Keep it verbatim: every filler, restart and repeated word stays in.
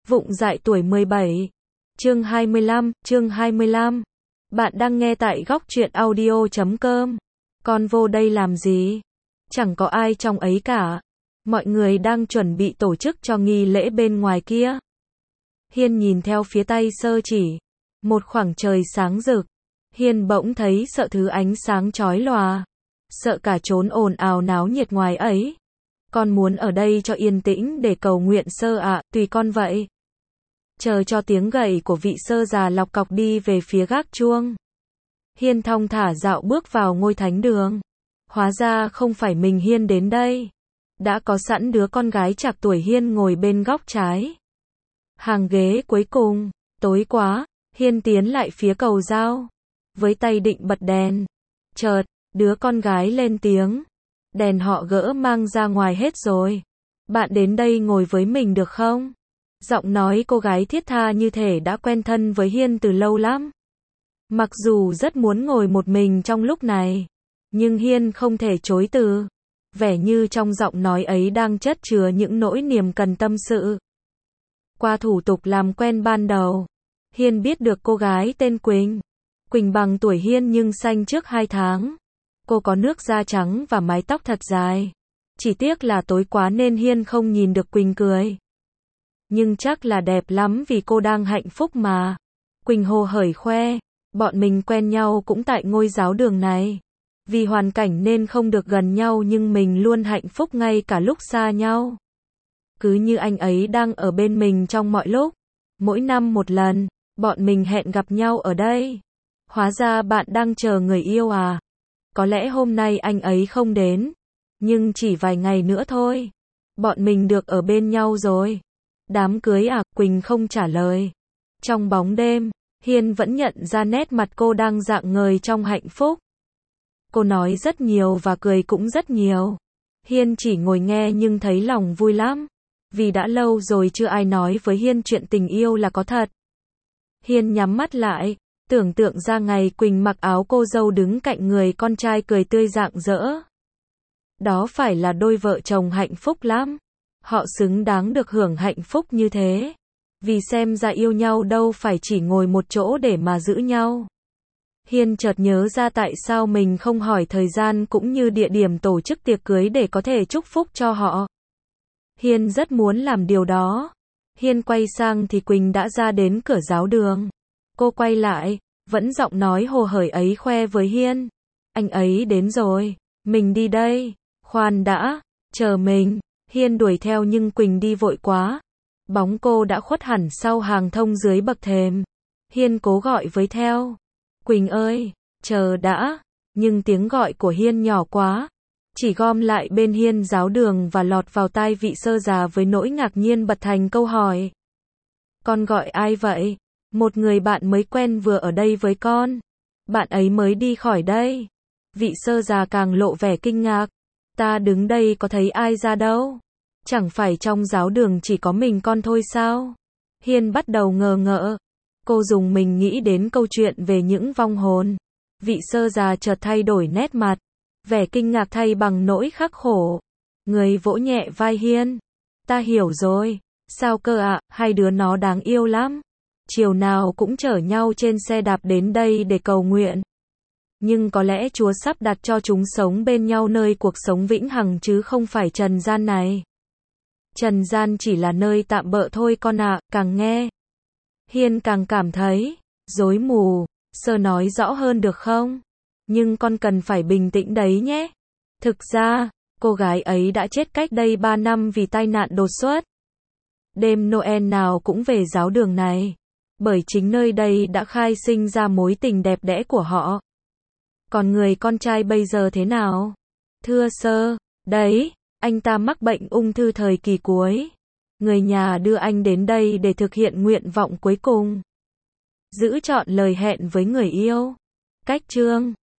Vụng dại tuổi mười bảy. Chương hai mươi lăm, chương hai mươi lăm. Bạn đang nghe tại góc truyện audio chấm com. Con vô đây làm gì? Chẳng có ai trong ấy cả. Mọi người đang chuẩn bị tổ chức cho nghi lễ bên ngoài kia. Hiên nhìn theo phía tay sơ chỉ. Một khoảng trời sáng rực. Hiên bỗng thấy sợ thứ ánh sáng chói lòa. Sợ cả chốn ồn ào náo nhiệt ngoài ấy. Con muốn ở đây cho yên tĩnh để cầu nguyện sơ ạ, tùy con vậy. Chờ cho tiếng gậy của vị sơ già lọc cọc đi về phía gác chuông. Hiên thong thả dạo bước vào ngôi thánh đường. Hóa ra không phải mình Hiên đến đây. Đã có sẵn đứa con gái trạc tuổi Hiên ngồi bên góc trái. Hàng ghế cuối cùng, tối quá, Hiên tiến lại phía cầu dao. Với tay định bật đèn. Chợt, đứa con gái lên tiếng. Đèn họ gỡ mang ra ngoài hết rồi. Bạn đến đây ngồi với mình được không? Giọng nói cô gái thiết tha như thể đã quen thân với Hiên từ lâu lắm. Mặc dù rất muốn ngồi một mình trong lúc này, nhưng Hiên không thể chối từ. Vẻ như trong giọng nói ấy đang chất chứa những nỗi niềm cần tâm sự. Qua thủ tục làm quen ban đầu, Hiên biết được cô gái tên Quỳnh. Quỳnh bằng tuổi Hiên nhưng sanh trước hai tháng. Cô có nước da trắng và mái tóc thật dài. Chỉ tiếc là tối quá nên Hiên không nhìn được Quỳnh cười. Nhưng chắc là đẹp lắm vì cô đang hạnh phúc mà. Quỳnh hồ hởi khoe. Bọn mình quen nhau cũng tại ngôi giáo đường này. Vì hoàn cảnh nên không được gần nhau nhưng mình luôn hạnh phúc ngay cả lúc xa nhau. Cứ như anh ấy đang ở bên mình trong mọi lúc. Mỗi năm một lần, bọn mình hẹn gặp nhau ở đây. Hóa ra bạn đang chờ người yêu à? Có lẽ hôm nay anh ấy không đến. Nhưng chỉ vài ngày nữa thôi. Bọn mình được ở bên nhau rồi. Đám cưới à? Quỳnh không trả lời. Trong bóng đêm, Hiên vẫn nhận ra nét mặt cô đang rạng ngời trong hạnh phúc. Cô nói rất nhiều và cười cũng rất nhiều. Hiên chỉ ngồi nghe nhưng thấy lòng vui lắm. Vì đã lâu rồi chưa ai nói với Hiên chuyện tình yêu là có thật. Hiên nhắm mắt lại, tưởng tượng ra ngày Quỳnh mặc áo cô dâu đứng cạnh người con trai cười tươi rạng rỡ. Đó phải là đôi vợ chồng hạnh phúc lắm. Họ xứng đáng được hưởng hạnh phúc như thế. Vì xem ra yêu nhau đâu phải chỉ ngồi một chỗ để mà giữ nhau. Hiên chợt nhớ ra tại sao mình không hỏi thời gian cũng như địa điểm tổ chức tiệc cưới để có thể chúc phúc cho họ. Hiên rất muốn làm điều đó. Hiên quay sang thì Quỳnh đã ra đến cửa giáo đường. Cô quay lại, vẫn giọng nói hồ hởi ấy khoe với Hiên. Anh ấy đến rồi, mình đi đây. Khoan đã, chờ mình. Hiên đuổi theo nhưng Quỳnh đi vội quá. Bóng cô đã khuất hẳn sau hàng thông dưới bậc thềm. Hiên cố gọi với theo. Quỳnh ơi, chờ đã. Nhưng tiếng gọi của Hiên nhỏ quá. Chỉ gom lại bên Hiên giáo đường và lọt vào tai vị sơ già với nỗi ngạc nhiên bật thành câu hỏi. Con gọi ai vậy? Một người bạn mới quen vừa ở đây với con. Bạn ấy mới đi khỏi đây. Vị sơ già càng lộ vẻ kinh ngạc. Ta đứng đây có thấy ai ra đâu. Chẳng phải trong giáo đường chỉ có mình con thôi sao? Hiên bắt đầu ngờ ngợ. Cô dùng mình nghĩ đến câu chuyện về những vong hồn. Vị sơ già chợt thay đổi nét mặt. Vẻ kinh ngạc thay bằng nỗi khắc khổ. Người vỗ nhẹ vai Hiên. Ta hiểu rồi. Sao cơ ạ? Hai đứa nó đáng yêu lắm. Chiều nào cũng chở nhau trên xe đạp đến đây để cầu nguyện. Nhưng có lẽ Chúa sắp đặt cho chúng sống bên nhau nơi cuộc sống vĩnh hằng chứ không phải trần gian này. Trần gian chỉ là nơi tạm bợ thôi con ạ, càng nghe. Hiên càng cảm thấy rối mù. Sơ nói rõ hơn được không? Nhưng con cần phải bình tĩnh đấy nhé. Thực ra, cô gái ấy đã chết cách đây ba năm vì tai nạn đột xuất. Đêm Noel nào cũng về giáo đường này. Bởi chính nơi đây đã khai sinh ra mối tình đẹp đẽ của họ. Còn người con trai bây giờ thế nào? Thưa sơ, đấy, anh ta mắc bệnh ung thư thời kỳ cuối. Người nhà đưa anh đến đây để thực hiện nguyện vọng cuối cùng. Giữ trọn lời hẹn với người yêu. Cách chương